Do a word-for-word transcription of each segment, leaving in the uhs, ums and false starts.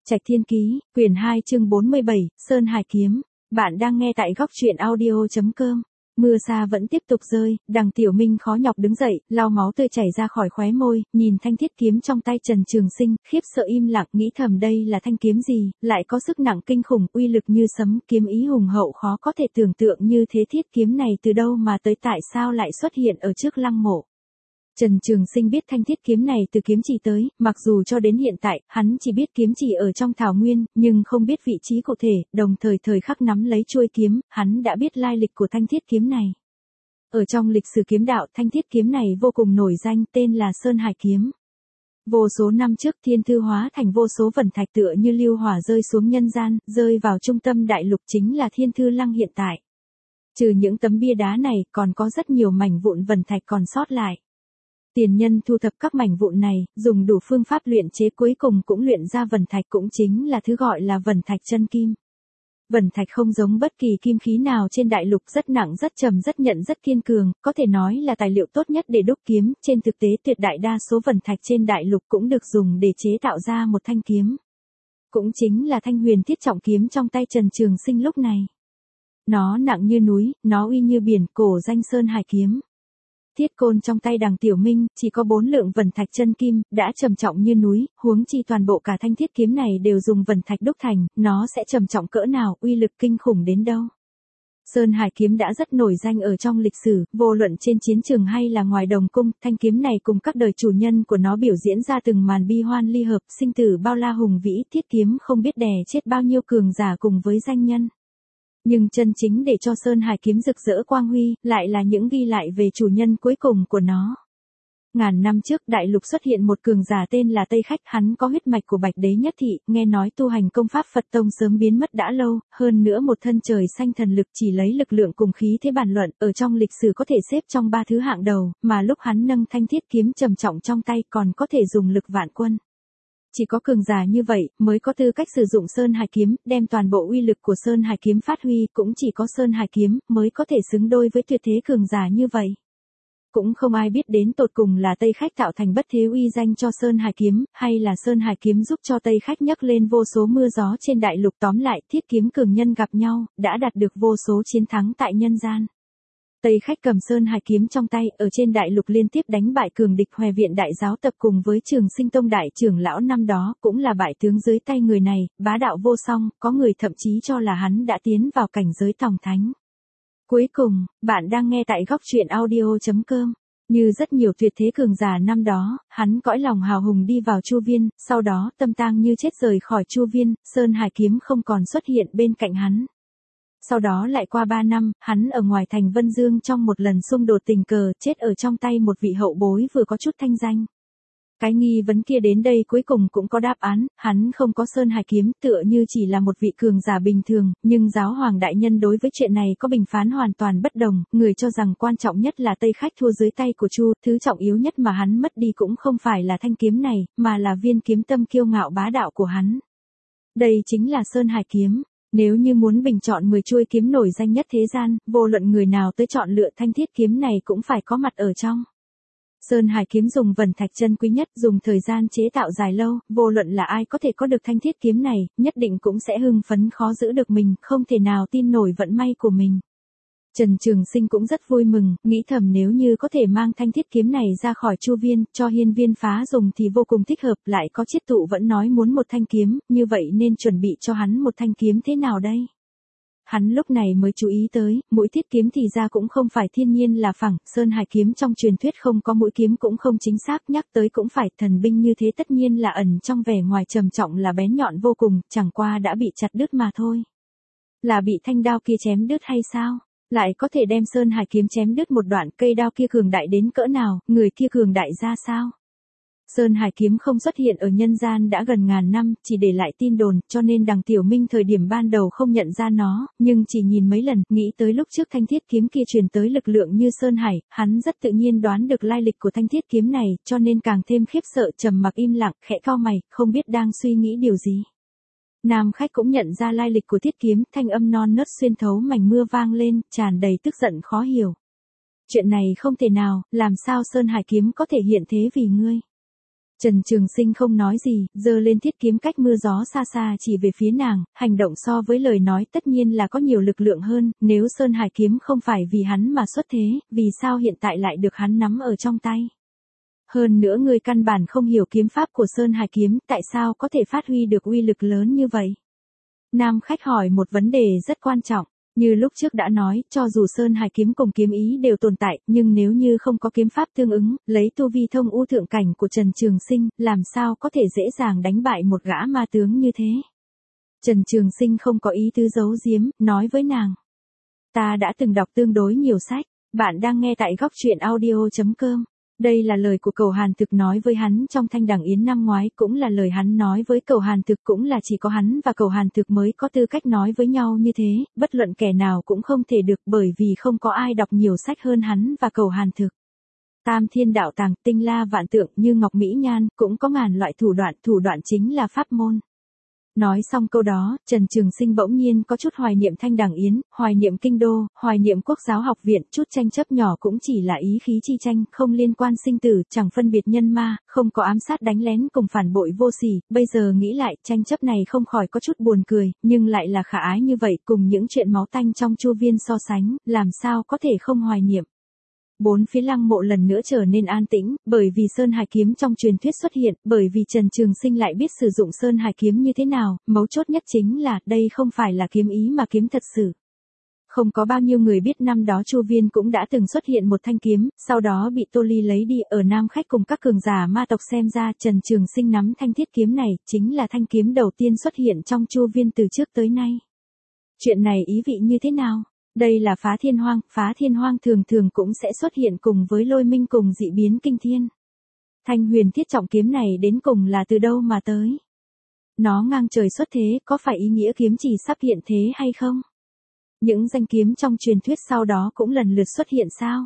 Trạch Thiên Ký, quyển hai chương bốn mươi bảy, Sơn Hải Kiếm. Bạn đang nghe tại góc truyện audio chấm com. Mưa xa vẫn tiếp tục rơi, Đằng Tiểu Minh khó nhọc đứng dậy, lau máu tươi chảy ra khỏi khóe môi, nhìn thanh thiết kiếm trong tay Trần Trường Sinh, khiếp sợ im lặng, nghĩ thầm đây là thanh kiếm gì, lại có sức nặng kinh khủng, uy lực như sấm, kiếm ý hùng hậu khó có thể tưởng tượng như thế. Thiết kiếm này từ đâu mà tới, tại sao lại xuất hiện ở trước lăng mộ? Trần Trường Sinh biết thanh thiết kiếm này từ kiếm chỉ tới, mặc dù cho đến hiện tại, hắn chỉ biết kiếm chỉ ở trong thảo nguyên, nhưng không biết vị trí cụ thể, đồng thời thời khắc nắm lấy chuôi kiếm, hắn đã biết lai lịch của thanh thiết kiếm này. Ở trong lịch sử kiếm đạo, thanh thiết kiếm này vô cùng nổi danh, tên là Sơn Hải Kiếm. Vô số năm trước, thiên thư hóa thành vô số vẩn thạch tựa như lưu hỏa rơi xuống nhân gian, rơi vào trung tâm đại lục chính là Thiên Thư Lăng hiện tại. Trừ những tấm bia đá này, còn có rất nhiều mảnh vụn vẩn thạch còn sót lại. Tiền nhân thu thập các mảnh vụn này, dùng đủ phương pháp luyện chế, cuối cùng cũng luyện ra vẩn thạch, cũng chính là thứ gọi là vẩn thạch chân kim. Vẩn thạch không giống bất kỳ kim khí nào trên đại lục, rất nặng, rất trầm, rất nhận, rất kiên cường, có thể nói là tài liệu tốt nhất để đúc kiếm. Trên thực tế, tuyệt đại đa số vẩn thạch trên đại lục cũng được dùng để chế tạo ra một thanh kiếm. Cũng chính là thanh huyền thiết trọng kiếm trong tay Trần Trường Sinh lúc này. Nó nặng như núi, nó uy như biển, cổ danh Sơn Hải Kiếm. Thiết côn trong tay Đằng Tiểu Minh, chỉ có bốn lượng vẩn thạch chân kim, đã trầm trọng như núi, huống chi toàn bộ cả thanh thiết kiếm này đều dùng vẩn thạch đúc thành, nó sẽ trầm trọng cỡ nào, uy lực kinh khủng đến đâu. Sơn Hải Kiếm đã rất nổi danh ở trong lịch sử, vô luận trên chiến trường hay là ngoài đồng cung, thanh kiếm này cùng các đời chủ nhân của nó biểu diễn ra từng màn bi hoan ly hợp, sinh tử bao la hùng vĩ, thiết kiếm không biết đè chết bao nhiêu cường giả cùng với danh nhân. Nhưng chân chính để cho Sơn Hải Kiếm rực rỡ quang huy, lại là những ghi lại về chủ nhân cuối cùng của nó. Ngàn năm trước, đại lục xuất hiện một cường giả tên là Tây Khách, hắn có huyết mạch của Bạch Đế Nhất Thị, nghe nói tu hành công pháp Phật Tông sớm biến mất đã lâu, hơn nữa một thân trời xanh thần lực, chỉ lấy lực lượng cùng khí thế bàn luận, ở trong lịch sử có thể xếp trong ba thứ hạng đầu, mà lúc hắn nâng thanh thiết kiếm trầm trọng trong tay còn có thể dùng lực vạn quân. Chỉ có cường giả như vậy mới có tư cách sử dụng Sơn Hải Kiếm, đem toàn bộ uy lực của Sơn Hải Kiếm phát huy, cũng chỉ có Sơn Hải Kiếm mới có thể xứng đôi với tuyệt thế cường giả như vậy. Cũng không ai biết đến tột cùng là Tây Khách tạo thành bất thế uy danh cho Sơn Hải Kiếm, hay là Sơn Hải Kiếm giúp cho Tây Khách nhấc lên vô số mưa gió trên đại lục. Tóm lại, thiết kiếm cường nhân gặp nhau, đã đạt được vô số chiến thắng tại nhân gian. Tây Khách cầm Sơn Hải Kiếm trong tay, ở trên đại lục liên tiếp đánh bại cường địch. Hoè Viện Đại Giáo Tập cùng với Trường Sinh Tông đại trưởng lão năm đó cũng là bại tướng dưới tay người này, bá đạo vô song, có người thậm chí cho là hắn đã tiến vào cảnh giới tòng thánh. Cuối cùng, bạn đang nghe tại góc truyện audio chấm com. Như rất nhiều tuyệt thế cường giả năm đó, hắn cõi lòng hào hùng đi vào Chu Viên, sau đó tâm tang như chết rời khỏi Chu Viên, Sơn Hải Kiếm không còn xuất hiện bên cạnh hắn. Sau đó lại qua ba năm, hắn ở ngoài thành Vân Dương trong một lần xung đột tình cờ, chết ở trong tay một vị hậu bối vừa có chút thanh danh. Cái nghi vấn kia đến đây cuối cùng cũng có đáp án, hắn không có Sơn Hải Kiếm, tựa như chỉ là một vị cường giả bình thường, nhưng giáo hoàng đại nhân đối với chuyện này có bình phán hoàn toàn bất đồng, người cho rằng quan trọng nhất là Tây Khách thua dưới tay của Chu, thứ trọng yếu nhất mà hắn mất đi cũng không phải là thanh kiếm này, mà là viên kiếm tâm kiêu ngạo bá đạo của hắn. Đây chính là Sơn Hải Kiếm. Nếu như muốn bình chọn mười chuôi kiếm nổi danh nhất thế gian, vô luận người nào tới chọn lựa thanh thiết kiếm này cũng phải có mặt ở trong. Sơn Hải Kiếm dùng vẩn thạch chân quý nhất, dùng thời gian chế tạo dài lâu, vô luận là ai có thể có được thanh thiết kiếm này, nhất định cũng sẽ hưng phấn khó giữ được mình, không thể nào tin nổi vận may của mình. Trần Trường Sinh cũng rất vui mừng, nghĩ thầm nếu như có thể mang thanh thiết kiếm này ra khỏi Chu Viên, cho hiên viên phá dùng thì vô cùng thích hợp, lại có chiết tụ vẫn nói muốn một thanh kiếm, như vậy nên chuẩn bị cho hắn một thanh kiếm thế nào đây? Hắn lúc này mới chú ý tới, mũi thiết kiếm thì ra cũng không phải thiên nhiên là phẳng, Sơn Hải Kiếm trong truyền thuyết không có mũi kiếm cũng không chính xác, nhắc tới cũng phải, thần binh như thế tất nhiên là ẩn trong vẻ ngoài trầm trọng là bén nhọn vô cùng, chẳng qua đã bị chặt đứt mà thôi. Là bị thanh đao kia chém đứt hay sao? Lại có thể đem Sơn Hải Kiếm chém đứt một đoạn, cây đao kia cường đại đến cỡ nào, người kia cường đại ra sao? Sơn Hải Kiếm không xuất hiện ở nhân gian đã gần ngàn năm, chỉ để lại tin đồn, cho nên Đằng Tiểu Minh thời điểm ban đầu không nhận ra nó, nhưng chỉ nhìn mấy lần, nghĩ tới lúc trước thanh thiết kiếm kia truyền tới lực lượng như Sơn Hải, hắn rất tự nhiên đoán được lai lịch của thanh thiết kiếm này, cho nên càng thêm khiếp sợ, trầm mặc im lặng, khẽ cau mày, không biết đang suy nghĩ điều gì. Nam Khách cũng nhận ra lai lịch của thiết kiếm, thanh âm non nớt xuyên thấu mảnh mưa vang lên, tràn đầy tức giận khó hiểu. Chuyện này không thể nào, làm sao Sơn Hải Kiếm có thể hiện thế vì ngươi? Trần Trường Sinh không nói gì, giơ lên thiết kiếm cách mưa gió xa xa chỉ về phía nàng, hành động so với lời nói tất nhiên là có nhiều lực lượng hơn, nếu Sơn Hải kiếm không phải vì hắn mà xuất thế, vì sao hiện tại lại được hắn nắm ở trong tay? Hơn nữa ngươi căn bản không hiểu kiếm pháp của Sơn Hải kiếm, tại sao có thể phát huy được uy lực lớn như vậy? Nam khách hỏi một vấn đề rất quan trọng. Như lúc trước đã nói, cho dù Sơn Hải kiếm cùng kiếm ý đều tồn tại, nhưng nếu như không có kiếm pháp tương ứng, lấy tu vi thông u thượng cảnh của Trần Trường Sinh, làm sao có thể dễ dàng đánh bại một gã ma tướng như thế? Trần Trường Sinh không có ý tứ giấu giếm, nói với nàng. Ta đã từng đọc tương đối nhiều sách, bạn đang nghe tại góc truyện audio chấm com. Đây là lời của Cầu Hàn Thực nói với hắn trong Thanh Đằng Yến năm ngoái, cũng là lời hắn nói với Cầu Hàn Thực, cũng là chỉ có hắn và Cầu Hàn Thực mới có tư cách nói với nhau như thế, bất luận kẻ nào cũng không thể được, bởi vì không có ai đọc nhiều sách hơn hắn và Cầu Hàn Thực. Tam thiên đạo tàng, tinh la vạn tượng, như ngọc mỹ nhan, cũng có ngàn loại thủ đoạn, thủ đoạn chính là pháp môn. Nói xong câu đó, Trần Trường Sinh bỗng nhiên có chút hoài niệm Thanh Đằng Yến, hoài niệm kinh đô, hoài niệm Quốc giáo học viện, chút tranh chấp nhỏ cũng chỉ là ý khí chi tranh, không liên quan sinh tử, chẳng phân biệt nhân ma, không có ám sát đánh lén cùng phản bội vô sỉ, bây giờ nghĩ lại, tranh chấp này không khỏi có chút buồn cười, nhưng lại là khả ái như vậy, cùng những chuyện máu tanh trong Chu Viên so sánh, làm sao có thể không hoài niệm. Bốn phía lăng mộ lần nữa trở nên an tĩnh, bởi vì Sơn Hải kiếm trong truyền thuyết xuất hiện, bởi vì Trần Trường Sinh lại biết sử dụng Sơn Hải kiếm như thế nào, mấu chốt nhất chính là, đây không phải là kiếm ý mà kiếm thật sự. Không có bao nhiêu người biết năm đó Chu Viên cũng đã từng xuất hiện một thanh kiếm, sau đó bị Tô Ly lấy đi, ở Nam khách cùng các cường giả ma tộc xem ra, Trần Trường Sinh nắm thanh thiết kiếm này, chính là thanh kiếm đầu tiên xuất hiện trong Chu Viên từ trước tới nay. Chuyện này ý vị như thế nào? Đây là phá thiên hoang, phá thiên hoang thường thường cũng sẽ xuất hiện cùng với lôi minh cùng dị biến kinh thiên. Thanh huyền thiết trọng kiếm này đến cùng là từ đâu mà tới? Nó ngang trời xuất thế, có phải ý nghĩa kiếm chỉ sắp hiện thế hay không? Những danh kiếm trong truyền thuyết sau đó cũng lần lượt xuất hiện sao?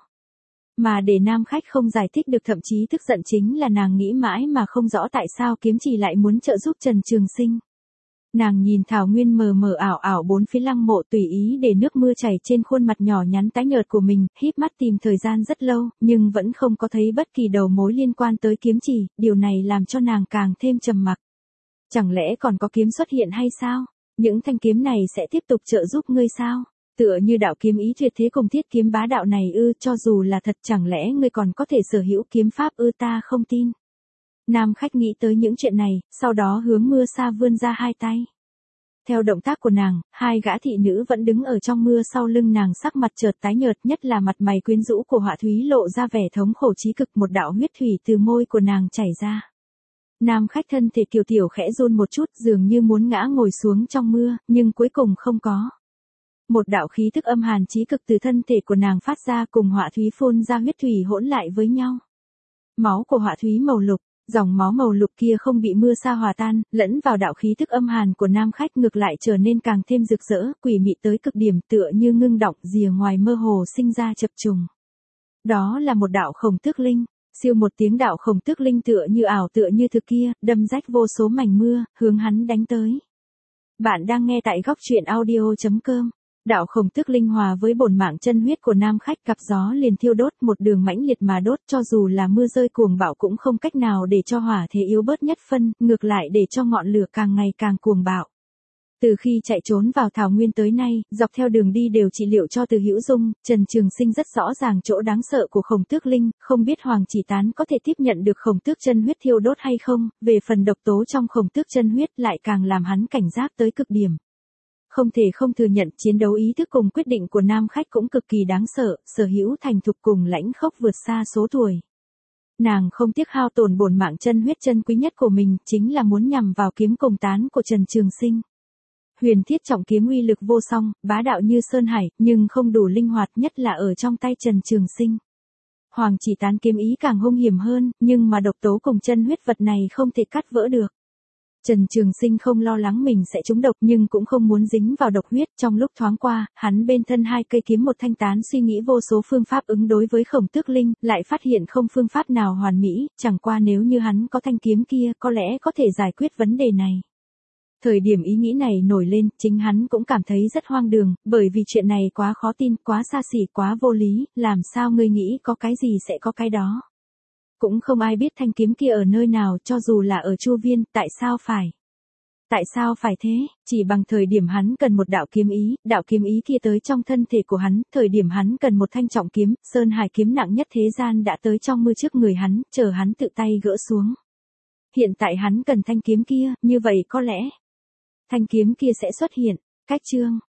Mà để nam khách không giải thích được, thậm chí tức giận chính là nàng nghĩ mãi mà không rõ tại sao kiếm chỉ lại muốn trợ giúp Trần Trường Sinh. Nàng nhìn thảo nguyên mờ mờ ảo ảo bốn phía lăng mộ, tùy ý để nước mưa chảy trên khuôn mặt nhỏ nhắn tái nhợt của mình, híp mắt tìm thời gian rất lâu, nhưng vẫn không có thấy bất kỳ đầu mối liên quan tới kiếm chỉ, điều này làm cho nàng càng thêm trầm mặc. Chẳng lẽ còn có kiếm xuất hiện hay sao? Những thanh kiếm này sẽ tiếp tục trợ giúp ngươi sao? Tựa như đạo kiếm ý tuyệt thế cùng thiết kiếm bá đạo này ư, cho dù là thật chẳng lẽ ngươi còn có thể sở hữu kiếm pháp ư, ta không tin. Nam khách nghĩ tới những chuyện này, sau đó hướng mưa xa vươn ra hai tay. Theo động tác của nàng, hai gã thị nữ vẫn đứng ở trong mưa sau lưng nàng, sắc mặt chợt tái nhợt, nhất là mặt mày quyến rũ của Họa Thúy lộ ra vẻ thống khổ chí cực, một đạo huyết thủy từ môi của nàng chảy ra. Nam khách thân thể kiều tiểu khẽ run một chút, dường như muốn ngã ngồi xuống trong mưa, nhưng cuối cùng không có. Một đạo khí thức âm hàn chí cực từ thân thể của nàng phát ra, cùng Họa Thúy phun ra huyết thủy hỗn lại với nhau. Máu của Họa Thúy màu lục, dòng máu màu lục kia không bị mưa sa hòa tan, lẫn vào đạo khí thức âm hàn của nam khách, ngược lại trở nên càng thêm rực rỡ, quỷ mị tới cực điểm, tựa như ngưng động, rìa ngoài mơ hồ sinh ra chập trùng. Đó là một đạo Khổng Tước Linh, siêu một tiếng, đạo Khổng Tước Linh tựa như ảo tựa như thực kia, đâm rách vô số mảnh mưa, hướng hắn đánh tới. Bạn đang nghe tại góc truyện audio chấm com. Đạo Khổng Tước Linh hòa với bổn mạng chân huyết của nam khách, gặp gió liền thiêu đốt, một đường mãnh liệt mà đốt, cho dù là mưa rơi cuồng bạo cũng không cách nào để cho hỏa thế yếu bớt nhất phân, ngược lại để cho ngọn lửa càng ngày càng cuồng bạo. Từ khi chạy trốn vào thảo nguyên tới nay, dọc theo đường đi đều trị liệu cho Từ Hữu Dung, Trần Trường Sinh rất rõ ràng chỗ đáng sợ của Khổng Tước Linh, không biết Hoàng Chỉ Tán có thể tiếp nhận được Khổng Tước chân huyết thiêu đốt hay không, về phần độc tố trong Khổng Tước chân huyết lại càng làm hắn cảnh giác tới cực điểm. Không thể không thừa nhận, chiến đấu ý thức cùng quyết định của nam khách cũng cực kỳ đáng sợ, sở hữu thành thục cùng lãnh khốc vượt xa số tuổi. Nàng không tiếc hao tổn bổn mạng chân huyết chân quý nhất của mình, chính là muốn nhằm vào kiếm cùng tán của Trần Trường Sinh. Huyền thiết trọng kiếm uy lực vô song, bá đạo như sơn hải, nhưng không đủ linh hoạt, nhất là ở trong tay Trần Trường Sinh. Hoàng Chỉ Tán kiếm ý càng hung hiểm hơn, nhưng mà độc tố cùng chân huyết vật này không thể cắt vỡ được. Trần Trường Sinh không lo lắng mình sẽ trúng độc, nhưng cũng không muốn dính vào độc huyết. Trong lúc thoáng qua, hắn bên thân hai cây kiếm một thanh tán suy nghĩ vô số phương pháp ứng đối với Khổng Tước Linh, lại phát hiện không phương pháp nào hoàn mỹ, chẳng qua nếu như hắn có thanh kiếm kia, có lẽ có thể giải quyết vấn đề này. Thời điểm ý nghĩ này nổi lên, chính hắn cũng cảm thấy rất hoang đường, bởi vì chuyện này quá khó tin, quá xa xỉ, quá vô lý, làm sao ngươi nghĩ có cái gì sẽ có cái đó. Cũng không ai biết thanh kiếm kia ở nơi nào, cho dù là ở Chu Viên, tại sao phải? Tại sao phải thế? Chỉ bằng thời điểm hắn cần một đạo kiếm ý, đạo kiếm ý kia tới trong thân thể của hắn, thời điểm hắn cần một thanh trọng kiếm, Sơn Hải kiếm nặng nhất thế gian đã tới trong mưa trước người hắn, chờ hắn tự tay gỡ xuống. Hiện tại hắn cần thanh kiếm kia, như vậy có lẽ thanh kiếm kia sẽ xuất hiện. Cách chương